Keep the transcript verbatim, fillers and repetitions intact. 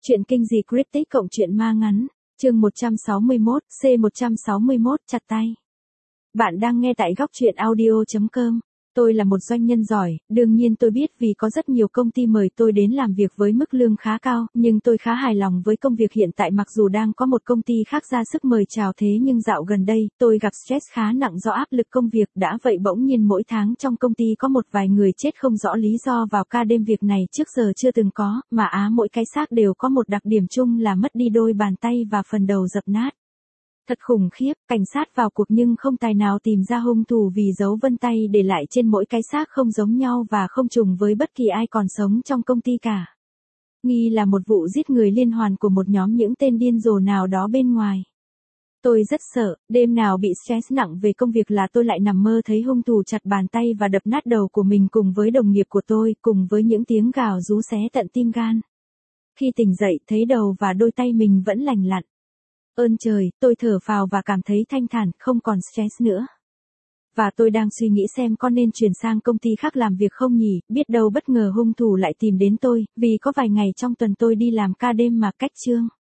Chuyện kinh dị cryptic cộng truyện ma ngắn, chương một trăm sáu mươi mốt, C một trăm sáu mươi mốt, chặt tay. Bạn đang nghe tại góc truyện audio chấm com. Tôi là một doanh nhân giỏi, đương nhiên tôi biết vì có rất nhiều công ty mời tôi đến làm việc với mức lương khá cao, nhưng tôi khá hài lòng với công việc hiện tại mặc dù đang có một công ty khác ra sức mời chào thế nhưng dạo gần đây, tôi gặp stress khá nặng do áp lực công việc đã vậy bỗng nhiên mỗi tháng trong công ty có một vài người chết không rõ lý do vào ca đêm việc này trước giờ chưa từng có, mà á mỗi cái xác đều có một đặc điểm chung là mất đi đôi bàn tay và phần đầu dập nát. Thật khủng khiếp, cảnh sát vào cuộc nhưng không tài nào tìm ra hung thủ vì dấu vân tay để lại trên mỗi cái xác không giống nhau và không trùng với bất kỳ ai còn sống trong công ty cả. Nghi là một vụ giết người liên hoàn của một nhóm những tên điên rồ nào đó bên ngoài. Tôi rất sợ, đêm nào bị stress nặng về công việc là tôi lại nằm mơ thấy hung thủ chặt bàn tay và đập nát đầu của mình cùng với đồng nghiệp của tôi, cùng với những tiếng gào rú xé tận tim gan. Khi tỉnh dậy thấy đầu và đôi tay mình vẫn lành lặn. Ơn trời, tôi thở phào và cảm thấy thanh thản, không còn stress nữa. Và tôi đang suy nghĩ xem có nên chuyển sang công ty khác làm việc không nhỉ, biết đâu bất ngờ hung thủ lại tìm đến tôi, vì có vài ngày trong tuần tôi đi làm ca đêm mà cách chương.